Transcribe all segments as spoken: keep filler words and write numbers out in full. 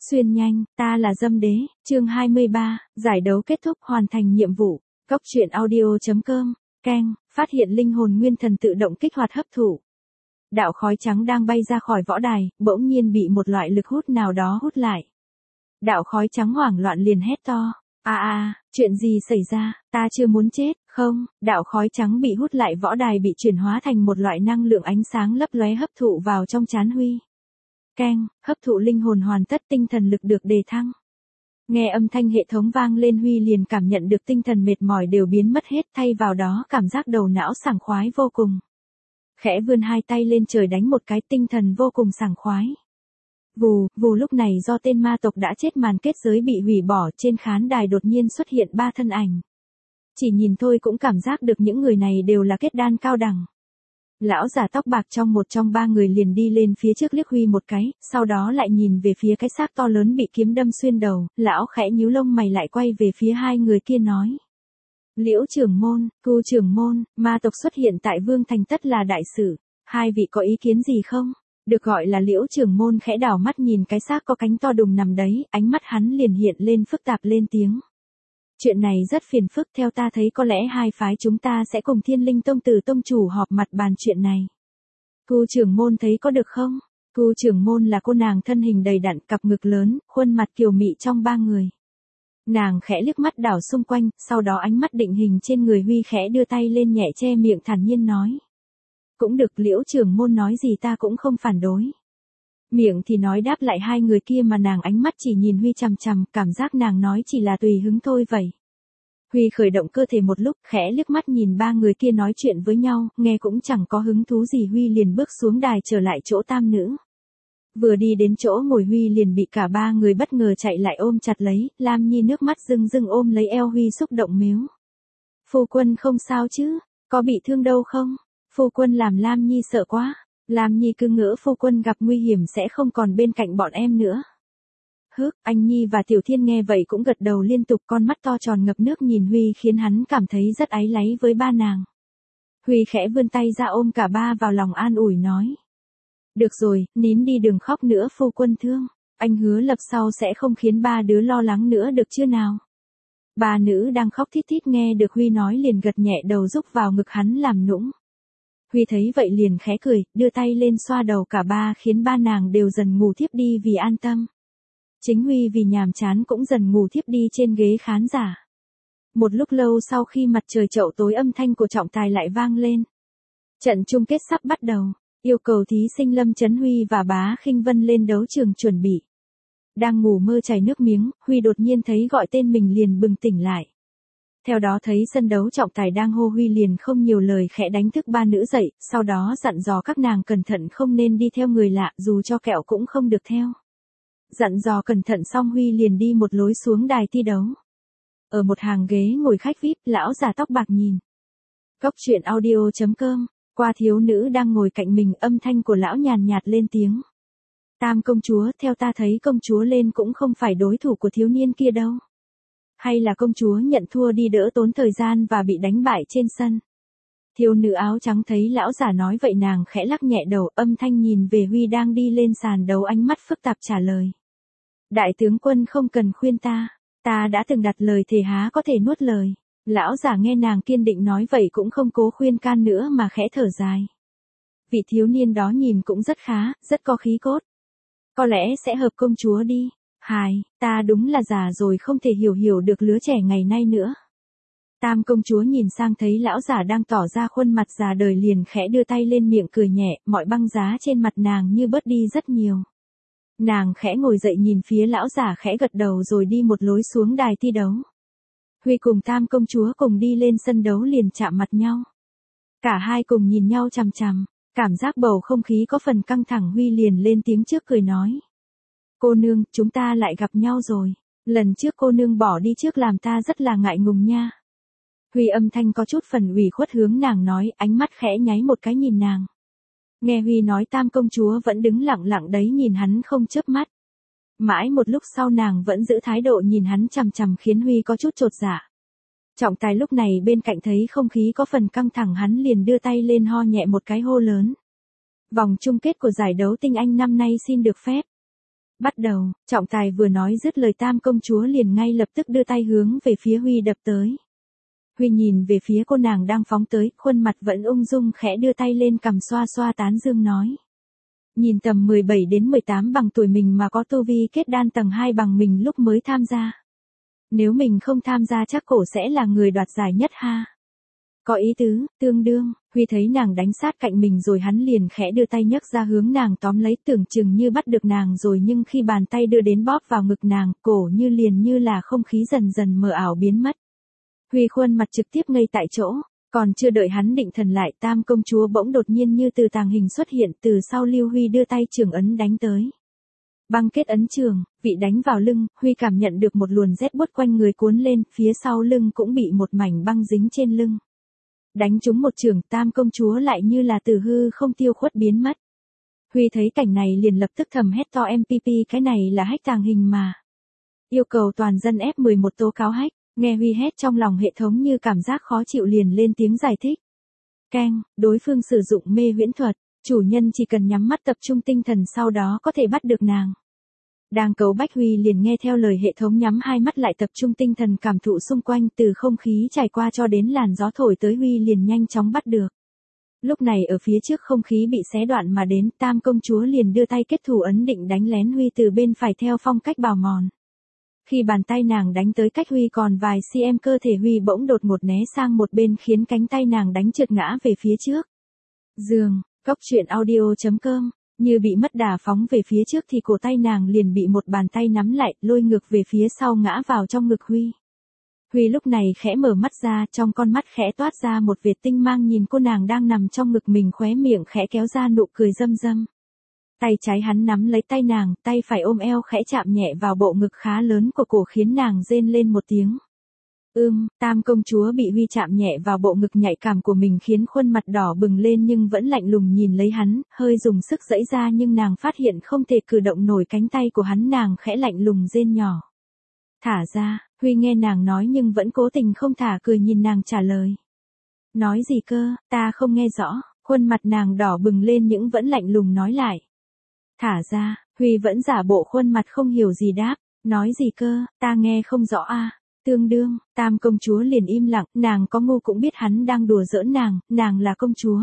Xuyên nhanh, ta là Dâm Đế, chương hai mươi ba, giải đấu kết thúc hoàn thành nhiệm vụ. Cốc truyện audio.com, Keng, phát hiện linh hồn nguyên thần tự động kích hoạt hấp thụ. Đạo khói trắng đang bay ra khỏi võ đài, bỗng nhiên bị một loại lực hút nào đó hút lại. Đạo khói trắng hoảng loạn liền hét to. À à, chuyện gì xảy ra, ta chưa muốn chết, không, đạo khói trắng bị hút lại võ đài bị chuyển hóa thành một loại năng lượng ánh sáng lấp lóe hấp thụ vào trong trán Huy. Keng, hấp thụ linh hồn hoàn tất, tinh thần lực được đề thăng. Nghe âm thanh hệ thống vang lên, Huy liền cảm nhận được tinh thần mệt mỏi đều biến mất hết, thay vào đó cảm giác đầu não sảng khoái vô cùng. Khẽ vươn hai tay lên trời đánh một cái, tinh thần vô cùng sảng khoái. Vù, vù, lúc này do tên ma tộc đã chết màn kết giới bị hủy bỏ, trên khán đài đột nhiên xuất hiện ba thân ảnh. Chỉ nhìn thôi cũng cảm giác được những người này đều là kết đan cao đẳng. Lão già tóc bạc trong một trong ba người liền đi lên phía trước liếc Huy một cái, sau đó lại nhìn về phía cái xác to lớn bị kiếm đâm xuyên đầu, lão khẽ nhíu lông mày lại quay về phía hai người kia nói. Liễu trưởng môn, Cu trưởng môn, ma tộc xuất hiện tại Vương Thành tất là đại sự, hai vị có ý kiến gì không? Được gọi là Liễu trưởng môn khẽ đảo mắt nhìn cái xác có cánh to đùng nằm đấy, ánh mắt hắn liền hiện lên phức tạp lên tiếng. Chuyện này rất phiền phức, theo ta thấy có lẽ hai phái chúng ta sẽ cùng Thiên Linh Tông Tử Tông chủ họp mặt bàn chuyện này. Cu trưởng môn thấy có được không? Cu trưởng môn là cô nàng thân hình đầy đặn, cặp ngực lớn, khuôn mặt kiều mị trong ba người. Nàng khẽ liếc mắt đảo xung quanh, sau đó ánh mắt định hình trên người Huy, khẽ đưa tay lên nhẹ che miệng thản nhiên nói. Cũng được, Liễu trưởng môn nói gì ta cũng không phản đối. Miệng thì nói đáp lại hai người kia mà nàng ánh mắt chỉ nhìn Huy chằm chằm, cảm giác nàng nói chỉ là tùy hứng thôi vậy. Huy khởi động cơ thể một lúc, khẽ liếc mắt nhìn ba người kia nói chuyện với nhau, nghe cũng chẳng có hứng thú gì, Huy liền bước xuống đài trở lại chỗ tam nữ. Vừa đi đến chỗ ngồi Huy liền bị cả ba người bất ngờ chạy lại ôm chặt lấy, Lam Nhi nước mắt rưng rưng ôm lấy eo Huy xúc động mếu. Phu quân không sao chứ, có bị thương đâu không? Phu quân làm Lam Nhi sợ quá. Lam Nhi cứ ngỡ phu quân gặp nguy hiểm sẽ không còn bên cạnh bọn em nữa. Hức, anh Nhi và Tiểu Thiên nghe vậy cũng gật đầu liên tục, con mắt to tròn ngập nước nhìn Huy khiến hắn cảm thấy rất áy náy với ba nàng. Huy khẽ vươn tay ra ôm cả ba vào lòng an ủi nói. Được rồi, nín đi đừng khóc nữa phu quân thương, anh hứa lập sau sẽ không khiến ba đứa lo lắng nữa được chưa nào. Ba nữ đang khóc thít thít nghe được Huy nói liền gật nhẹ đầu rúc vào ngực hắn làm nũng. Huy thấy vậy liền khẽ cười, đưa tay lên xoa đầu cả ba khiến ba nàng đều dần ngủ thiếp đi vì an tâm. Chính Huy vì nhàm chán cũng dần ngủ thiếp đi trên ghế khán giả. Một lúc lâu sau khi mặt trời chậu tối, âm thanh của trọng tài lại vang lên. Trận chung kết sắp bắt đầu, yêu cầu thí sinh Lâm Chấn Huy và Bá Khinh Vân lên đấu trường chuẩn bị. Đang ngủ mơ chảy nước miếng, Huy đột nhiên thấy gọi tên mình liền bừng tỉnh lại. Theo đó thấy sân đấu trọng tài đang hô, Huy liền không nhiều lời khẽ đánh thức ba nữ dậy, sau đó dặn dò các nàng cẩn thận không nên đi theo người lạ, dù cho kẹo cũng không được theo. Dặn dò cẩn thận xong Huy liền đi một lối xuống đài thi đấu. Ở một hàng ghế ngồi khách vi ai pi, lão già tóc bạc nhìn. Cốc truyện audio.com, qua thiếu nữ đang ngồi cạnh mình, âm thanh của lão nhàn nhạt lên tiếng. Tam công chúa, theo ta thấy công chúa lên cũng không phải đối thủ của thiếu niên kia đâu. Hay là công chúa nhận thua đi đỡ tốn thời gian và bị đánh bại trên sân. Thiếu nữ áo trắng thấy lão già nói vậy nàng khẽ lắc nhẹ đầu, âm thanh nhìn về Huy đang đi lên sàn đấu, ánh mắt phức tạp trả lời. Đại tướng quân không cần khuyên ta, ta đã từng đặt lời thề há có thể nuốt lời. Lão già nghe nàng kiên định nói vậy cũng không cố khuyên can nữa mà khẽ thở dài. Vị thiếu niên đó nhìn cũng rất khá, rất có khí cốt. Có lẽ sẽ hợp công chúa đi. Hài, ta đúng là già rồi không thể hiểu hiểu được lứa trẻ ngày nay nữa. Tam công chúa nhìn sang thấy lão già đang tỏ ra khuôn mặt già đời liền khẽ đưa tay lên miệng cười nhẹ, mọi băng giá trên mặt nàng như bớt đi rất nhiều. Nàng khẽ ngồi dậy nhìn phía lão già khẽ gật đầu rồi đi một lối xuống đài thi đấu. Huy cùng tam công chúa cùng đi lên sân đấu liền chạm mặt nhau. Cả hai cùng nhìn nhau chằm chằm, cảm giác bầu không khí có phần căng thẳng, Huy liền lên tiếng trước cười nói. Cô nương, chúng ta lại gặp nhau rồi. Lần trước cô nương bỏ đi trước làm ta rất là ngại ngùng nha. Huy âm thanh có chút phần ủy khuất hướng nàng nói, ánh mắt khẽ nháy một cái nhìn nàng. Nghe Huy nói tam công chúa vẫn đứng lặng lặng đấy nhìn hắn không chớp mắt. Mãi một lúc sau nàng vẫn giữ thái độ nhìn hắn chằm chằm khiến Huy có chút chột dạ. Trọng tài lúc này bên cạnh thấy không khí có phần căng thẳng hắn liền đưa tay lên ho nhẹ một cái hô lớn. Vòng chung kết của giải đấu tinh anh năm nay xin được phép. Bắt đầu, trọng tài vừa nói dứt lời Tam công chúa liền ngay lập tức đưa tay hướng về phía Huy đập tới. Huy nhìn về phía cô nàng đang phóng tới, khuôn mặt vẫn ung dung khẽ đưa tay lên cằm xoa xoa tán dương nói. Nhìn tầm mười bảy đến mười tám bằng tuổi mình mà có tu vi kết đan tầng hai bằng mình lúc mới tham gia. Nếu mình không tham gia chắc cổ sẽ là người đoạt giải nhất ha. Có ý tứ, tương đương, Huy thấy nàng đánh sát cạnh mình rồi hắn liền khẽ đưa tay nhấc ra hướng nàng tóm lấy, tưởng chừng như bắt được nàng rồi, nhưng khi bàn tay đưa đến bóp vào ngực nàng, cổ như liền như là không khí dần dần mờ ảo biến mất. Huy khuôn mặt trực tiếp ngây tại chỗ, còn chưa đợi hắn định thần lại, Tam công chúa bỗng đột nhiên như từ tàng hình xuất hiện, từ sau Lưu Huy đưa tay trường ấn đánh tới. Băng kết ấn trường, vị đánh vào lưng, Huy cảm nhận được một luồn rét buốt quanh người cuốn lên, phía sau lưng cũng bị một mảnh băng dính trên lưng. Đánh trúng một trường, Tam công chúa lại như là từ hư không tiêu khuất biến mất. Huy thấy cảnh này liền lập tức thầm hét to, em pê pê cái này là hack tàng hình mà. Yêu cầu toàn dân ép mười một tố cáo hack. Nghe Huy hét trong lòng hệ thống như cảm giác khó chịu liền lên tiếng giải thích. Keng, đối phương sử dụng mê huyễn thuật, chủ nhân chỉ cần nhắm mắt tập trung tinh thần sau đó có thể bắt được nàng. Đang cấu bách, Huy liền nghe theo lời hệ thống nhắm hai mắt lại tập trung tinh thần cảm thụ xung quanh, từ không khí trải qua cho đến làn gió thổi tới Huy liền nhanh chóng bắt được. Lúc này ở phía trước không khí bị xé đoạn mà đến, Tam công chúa liền đưa tay kết thủ ấn định đánh lén Huy từ bên phải theo phong cách bào mòn. Khi bàn tay nàng đánh tới cách Huy còn vài cm, cơ thể Huy bỗng đột ngột né sang một bên khiến cánh tay nàng đánh trượt ngã về phía trước. Giường, Cốc truyện audio chấm com, như bị mất đà phóng về phía trước thì cổ tay nàng liền bị một bàn tay nắm lại, lôi ngược về phía sau ngã vào trong ngực Huy. Huy lúc này khẽ mở mắt ra, trong con mắt khẽ toát ra một vệt tinh mang, nhìn cô nàng đang nằm trong ngực mình, khóe miệng khẽ kéo ra nụ cười râm râm. Tay trái hắn nắm lấy tay nàng, tay phải ôm eo khẽ chạm nhẹ vào bộ ngực khá lớn của cổ khiến nàng rên lên một tiếng. Ưm, Tam công chúa bị Huy chạm nhẹ vào bộ ngực nhạy cảm của mình khiến khuôn mặt đỏ bừng lên nhưng vẫn lạnh lùng nhìn lấy hắn, hơi dùng sức giãy ra nhưng nàng phát hiện không thể cử động nổi cánh tay của hắn, nàng khẽ lạnh lùng rên nhỏ. Thả ra, Huy nghe nàng nói nhưng vẫn cố tình không thả, cười nhìn nàng trả lời. Nói gì cơ, ta không nghe rõ, khuôn mặt nàng đỏ bừng lên nhưng vẫn lạnh lùng nói lại. Thả ra, Huy vẫn giả bộ khuôn mặt không hiểu gì đáp, nói gì cơ, ta nghe không rõ a. Tương đương, Tam công chúa liền im lặng, nàng có ngu cũng biết hắn đang đùa giỡn nàng, nàng là công chúa.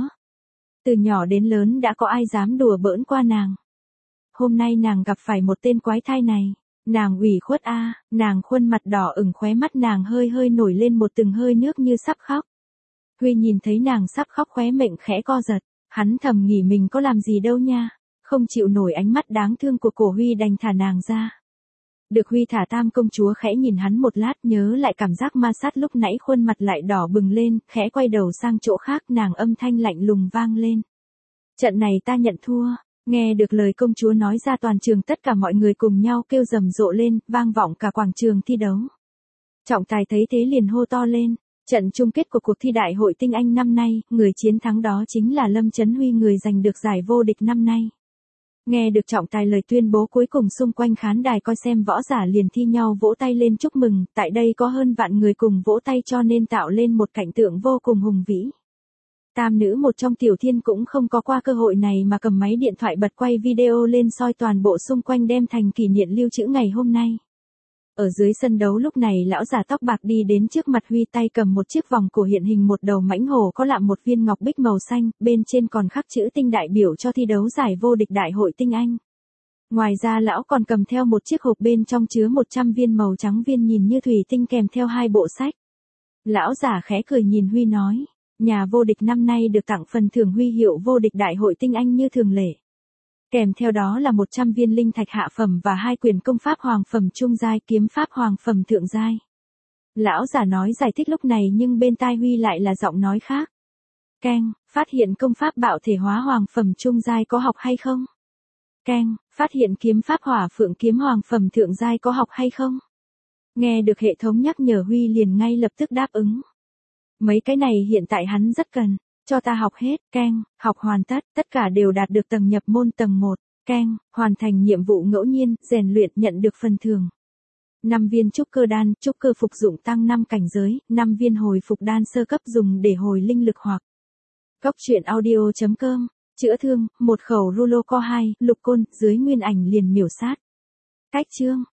Từ nhỏ đến lớn đã có ai dám đùa bỡn qua nàng. Hôm nay nàng gặp phải một tên quái thai này, nàng ủy khuất a, nàng khuôn mặt đỏ ửng, khóe mắt nàng hơi hơi nổi lên một từng hơi nước như sắp khóc. Huy nhìn thấy nàng sắp khóc khóe miệng khẽ co giật, hắn thầm nghĩ mình có làm gì đâu nha. Không chịu nổi ánh mắt đáng thương của cổ Huy đành thả nàng ra. Được Huy thả, Tam công chúa khẽ nhìn hắn một lát, nhớ lại cảm giác ma sát lúc nãy, khuôn mặt lại đỏ bừng lên, khẽ quay đầu sang chỗ khác, nàng âm thanh lạnh lùng vang lên. Trận này ta nhận thua. Nghe được lời công chúa nói ra, toàn trường tất cả mọi người cùng nhau kêu rầm rộ lên, vang vọng cả quảng trường thi đấu. Trọng tài thấy thế liền hô to lên. Trận chung kết của cuộc thi Đại hội Tinh Anh năm nay, người chiến thắng đó chính là Lâm Chấn Huy, người giành được giải vô địch năm nay. Nghe được trọng tài lời tuyên bố cuối cùng, xung quanh khán đài coi xem võ giả liền thi nhau vỗ tay lên chúc mừng, tại đây có hơn vạn người cùng vỗ tay cho nên tạo lên một cảnh tượng vô cùng hùng vĩ. Tam nữ một trong Tiểu Thiên cũng không có qua cơ hội này mà cầm máy điện thoại bật quay video lên soi toàn bộ xung quanh đem thành kỷ niệm lưu trữ ngày hôm nay. Ở dưới sân đấu lúc này, lão già tóc bạc đi đến trước mặt Huy, tay cầm một chiếc vòng cổ hiện hình một đầu mãnh hổ có lạm một viên ngọc bích màu xanh, bên trên còn khắc chữ Tinh đại biểu cho thi đấu giải vô địch Đại hội Tinh Anh. Ngoài ra lão còn cầm theo một chiếc hộp bên trong chứa một trăm viên màu trắng viên nhìn như thủy tinh kèm theo hai bộ sách. Lão già khẽ cười nhìn Huy nói, nhà vô địch năm nay được tặng phần thưởng huy hiệu vô địch Đại hội Tinh Anh như thường lệ. Kèm theo đó là một trăm viên linh thạch hạ phẩm và hai quyển công pháp hoàng phẩm trung giai, kiếm pháp hoàng phẩm thượng giai. Lão giả nói giải thích lúc này nhưng bên tai Huy lại là giọng nói khác. Keng, phát hiện công pháp bạo thể hóa hoàng phẩm trung giai có học hay không? Keng, phát hiện kiếm pháp hỏa phượng kiếm hoàng phẩm thượng giai có học hay không? Nghe được hệ thống nhắc nhở, Huy liền ngay lập tức đáp ứng. Mấy cái này hiện tại hắn rất cần. Cho ta học hết, keng, học hoàn tất, tất cả đều đạt được tầng nhập môn tầng một, keng, hoàn thành nhiệm vụ ngẫu nhiên, rèn luyện nhận được phần thưởng. năm viên trúc cơ đan, trúc cơ phục dụng tăng năm cảnh giới, năm viên hồi phục đan sơ cấp dùng để hồi linh lực hoặc. Cốc truyện audio chấm com, chữa thương, một khẩu rulo co hai, lục côn, dưới nguyên ảnh liền miểu sát. Cách chương